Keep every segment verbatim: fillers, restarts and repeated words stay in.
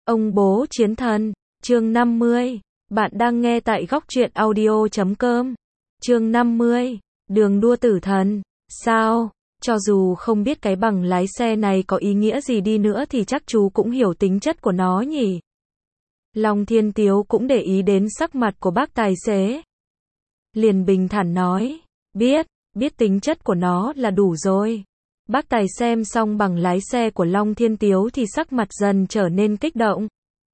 Ông bố chiến thần, chương năm mươi. Bạn đang nghe tại góc truyện audio chấm com. Chương năm mươi. Đường đua tử thần. Sao? Cho dù không biết cái bằng lái xe này có ý nghĩa gì đi nữa thì chắc chú cũng hiểu tính chất của nó nhỉ? Long Thiên Tiếu cũng để ý đến sắc mặt của bác tài xế. Liền bình thản nói, biết, biết tính chất của nó là đủ rồi. Bác tài xem xong bằng lái xe của Long Thiên Tiếu thì sắc mặt dần trở nên kích động.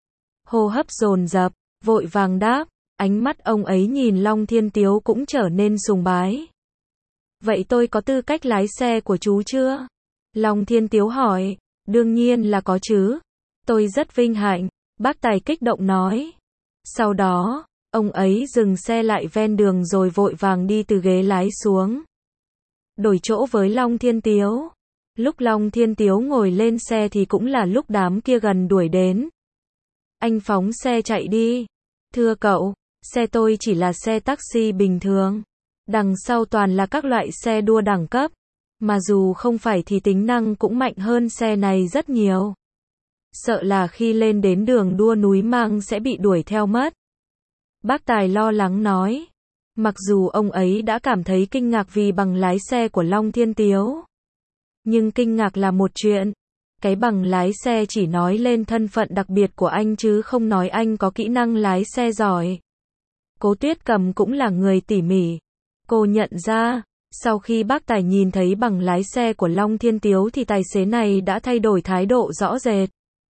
Hô hấp dồn dập, vội vàng đáp, ánh mắt ông ấy nhìn Long Thiên Tiếu cũng trở nên sùng bái. Vậy tôi có tư cách lái xe của chú chưa? Long Thiên Tiếu hỏi, đương nhiên là có chứ. Tôi rất vinh hạnh, bác tài kích động nói. Sau đó, ông ấy dừng xe lại ven đường rồi vội vàng đi từ ghế lái xuống. Đổi chỗ với Long Thiên Tiếu. Lúc Long Thiên Tiếu ngồi lên xe thì cũng là lúc đám kia gần đuổi đến. Anh phóng xe chạy đi. Thưa cậu, xe tôi chỉ là xe taxi bình thường. Đằng sau toàn là các loại xe đua đẳng cấp. Mà dù không phải thì tính năng cũng mạnh hơn xe này rất nhiều. Sợ là khi lên đến đường đua núi Mang sẽ bị đuổi theo mất. Bác tài lo lắng nói. Mặc dù ông ấy đã cảm thấy kinh ngạc vì bằng lái xe của Long Thiên Tiếu. Nhưng kinh ngạc là một chuyện. Cái bằng lái xe chỉ nói lên thân phận đặc biệt của anh chứ không nói anh có kỹ năng lái xe giỏi. Cố Tuyết Cầm cũng là người tỉ mỉ. Cô nhận ra, sau khi bác tài nhìn thấy bằng lái xe của Long Thiên Tiếu thì tài xế này đã thay đổi thái độ rõ rệt.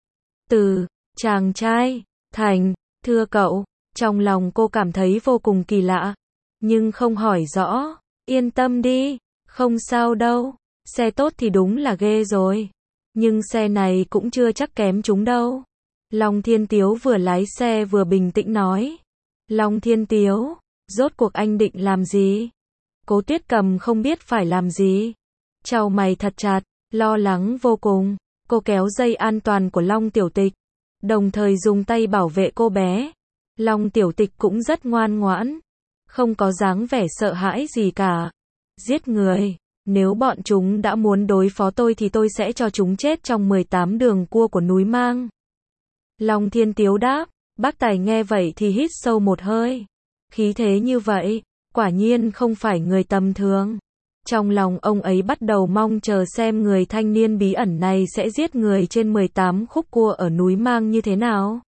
Từ chàng trai, thành, thưa cậu, trong lòng cô cảm thấy vô cùng kỳ lạ. Nhưng không hỏi rõ, yên tâm đi, không sao đâu, xe tốt thì đúng là ghê rồi. Nhưng xe này cũng chưa chắc kém chúng đâu. Long Thiên Tiếu vừa lái xe vừa bình tĩnh nói. Long Thiên Tiếu, rốt cuộc anh định làm gì? Cố Tuyết Cầm không biết phải làm gì. Chau mày thật chặt, lo lắng vô cùng. Cô kéo dây an toàn của Long Tiểu Tịch, đồng thời dùng tay bảo vệ cô bé. Long Tiểu Tịch cũng rất ngoan ngoãn, không có dáng vẻ sợ hãi gì cả. Giết người, nếu bọn chúng đã muốn đối phó tôi thì tôi sẽ cho chúng chết trong mười tám đường cua của núi Mang. Long Thiên Tiếu đáp, bác tài nghe vậy thì hít sâu một hơi. Khí thế như vậy, quả nhiên không phải người tầm thường. Trong lòng ông ấy bắt đầu mong chờ xem người thanh niên bí ẩn này sẽ giết người trên mười tám khúc cua ở núi Mang như thế nào.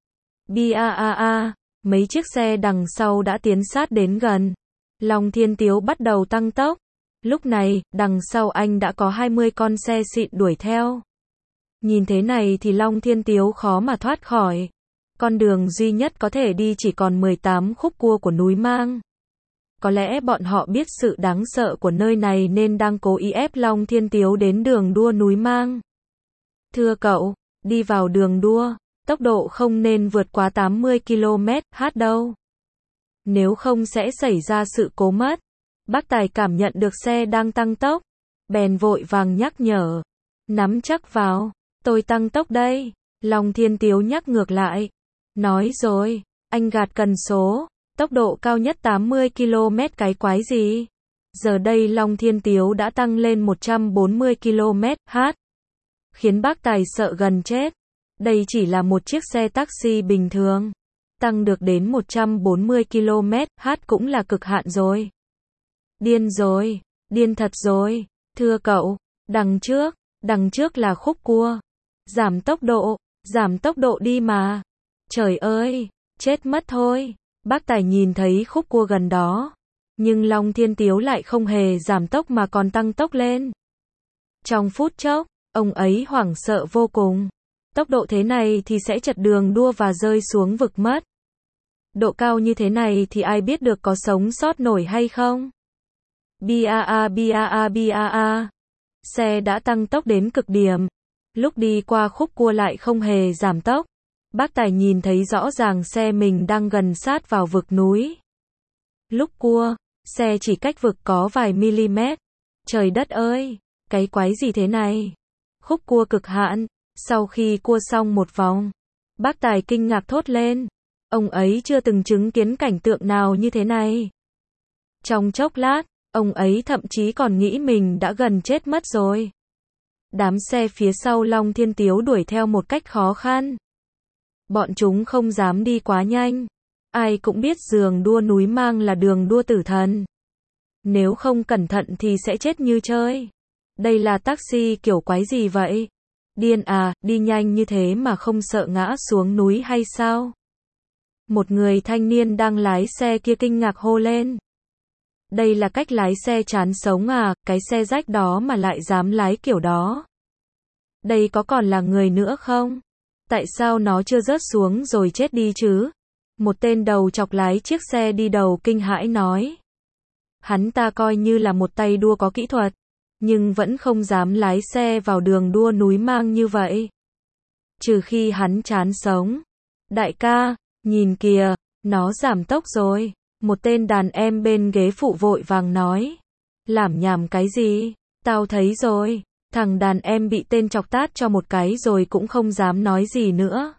Bi a a a, mấy chiếc xe đằng sau đã tiến sát đến gần. Long Thiên Tiếu bắt đầu tăng tốc. Lúc này, đằng sau anh đã có hai mươi con xe xịn đuổi theo. Nhìn thế này thì Long Thiên Tiếu khó mà thoát khỏi. Con đường duy nhất có thể đi chỉ còn mười tám khúc cua của núi Mang. Có lẽ bọn họ biết sự đáng sợ của nơi này nên đang cố ý ép Long Thiên Tiếu đến đường đua núi Mang. Thưa cậu, đi vào đường đua, tốc độ không nên vượt quá tám mươi ki lô mét h đâu. Nếu không sẽ xảy ra sự cố mất. Bác tài cảm nhận được xe đang tăng tốc. Bèn vội vàng nhắc nhở. Nắm chắc vào, tôi tăng tốc đây. Long Thiên Tiếu nhắc ngược lại. Nói rồi, anh gạt cần số. Tốc độ cao nhất tám mươi ki lô mét cái quái gì? Giờ đây Long Thiên Tiếu đã tăng lên một trăm bốn mươi ki lô mét h. Khiến bác tài sợ gần chết. Đây chỉ là một chiếc xe taxi bình thường. Tăng được đến một trăm bốn mươi ki lô mét h cũng là cực hạn rồi. Điên rồi, điên thật rồi. Thưa cậu, đằng trước, đằng trước là khúc cua. Giảm tốc độ, giảm tốc độ đi mà. Trời ơi, chết mất thôi. Bác tài nhìn thấy khúc cua gần đó. Nhưng Long Thiên Tiếu lại không hề giảm tốc mà còn tăng tốc lên. Trong phút chốc, ông ấy hoảng sợ vô cùng. Tốc độ thế này thì sẽ chật đường đua và rơi xuống vực mất. Độ cao như thế này thì ai biết được có sống sót nổi hay không? Bi a a bi a a bi a a. Xe đã tăng tốc đến cực điểm. Lúc đi qua khúc cua lại không hề giảm tốc. Bác tài nhìn thấy rõ ràng xe mình đang gần sát vào vực núi. Lúc cua, xe chỉ cách vực có vài mm. Trời đất ơi, cái quái gì thế này? Khúc cua cực hạn. Sau khi cua xong một vòng, bác tài kinh ngạc thốt lên. Ông ấy chưa từng chứng kiến cảnh tượng nào như thế này. Trong chốc lát, ông ấy thậm chí còn nghĩ mình đã gần chết mất rồi. Đám xe phía sau Long Thiên Tiếu đuổi theo một cách khó khăn. Bọn chúng không dám đi quá nhanh. Ai cũng biết đường đua núi mang là đường đua tử thần. Nếu không cẩn thận thì sẽ chết như chơi. Đây là taxi kiểu quái gì vậy? Điên à, đi nhanh như thế mà không sợ ngã xuống núi hay sao? Một người thanh niên đang lái xe kia kinh ngạc hô lên. Đây là cách lái xe chán sống à, cái xe rách đó mà lại dám lái kiểu đó. Đây có còn là người nữa không? Tại sao nó chưa rớt xuống rồi chết đi chứ? Một tên đầu chọc lái chiếc xe đi đầu kinh hãi nói. Hắn ta coi như là một tay đua có kỹ thuật, nhưng vẫn không dám lái xe vào đường đua núi mang như vậy. Trừ khi hắn chán sống. Đại ca, nhìn kìa, nó giảm tốc rồi. Một tên đàn em bên ghế phụ vội vàng nói. Lảm nhảm cái gì? Tao thấy rồi. Thằng đàn em bị tên chọc tát cho một cái rồi cũng không dám nói gì nữa.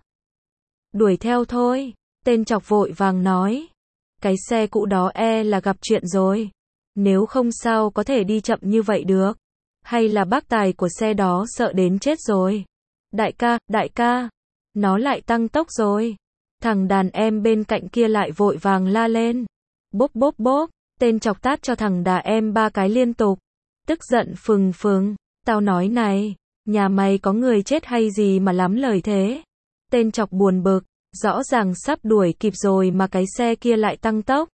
Đuổi theo thôi. Tên chọc vội vàng nói. Cái xe cũ đó e là gặp chuyện rồi. Nếu không sao có thể đi chậm như vậy được. Hay là bác tài của xe đó sợ đến chết rồi. Đại ca, đại ca. Nó lại tăng tốc rồi. Thằng đàn em bên cạnh kia lại vội vàng la lên. Bốp bốp bốp. Tên chọc tát cho thằng đà em ba cái liên tục. Tức giận phừng phừng. Tao nói này. Nhà mày có người chết hay gì mà lắm lời thế. Tên chọc buồn bực. Rõ ràng sắp đuổi kịp rồi mà cái xe kia lại tăng tốc.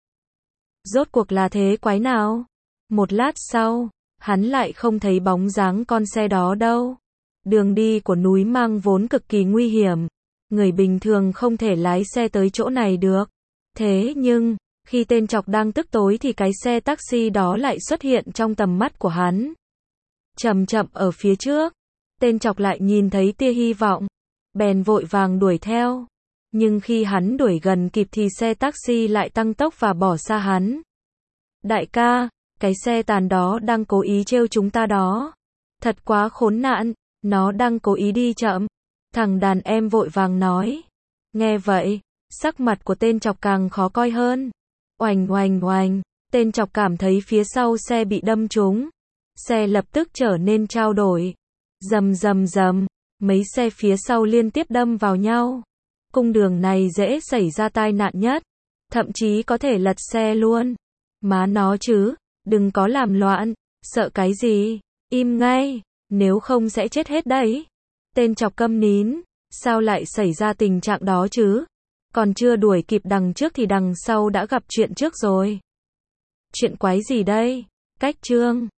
Rốt cuộc là thế quái nào? Một lát sau, hắn lại không thấy bóng dáng con xe đó đâu. Đường đi của núi mang vốn cực kỳ nguy hiểm. Người bình thường không thể lái xe tới chỗ này được. Thế nhưng, khi tên chọc đang tức tối thì cái xe taxi đó lại xuất hiện trong tầm mắt của hắn. Chậm chậm ở phía trước. Tên chọc lại nhìn thấy tia hy vọng. Bèn vội vàng đuổi theo. Nhưng khi hắn đuổi gần kịp thì xe taxi lại tăng tốc và bỏ xa hắn. Đại ca, cái xe tàn đó đang cố ý trêu chúng ta đó. Thật quá khốn nạn, nó đang cố ý đi chậm. Thằng đàn em vội vàng nói. Nghe vậy, sắc mặt của tên chọc càng khó coi hơn. Oành oành oành, tên chọc cảm thấy phía sau xe bị đâm trúng. Xe lập tức trở nên trao đổi. Rầm rầm rầm, mấy xe phía sau liên tiếp đâm vào nhau. Cung đường này dễ xảy ra tai nạn nhất. Thậm chí có thể lật xe luôn. Má nó chứ, đừng có làm loạn. Sợ cái gì? Im ngay, nếu không sẽ chết hết đấy. Tên chọc câm nín. Sao lại xảy ra tình trạng đó chứ? Còn chưa đuổi kịp đằng trước thì đằng sau đã gặp chuyện trước rồi. Chuyện quái gì đây? Cách chương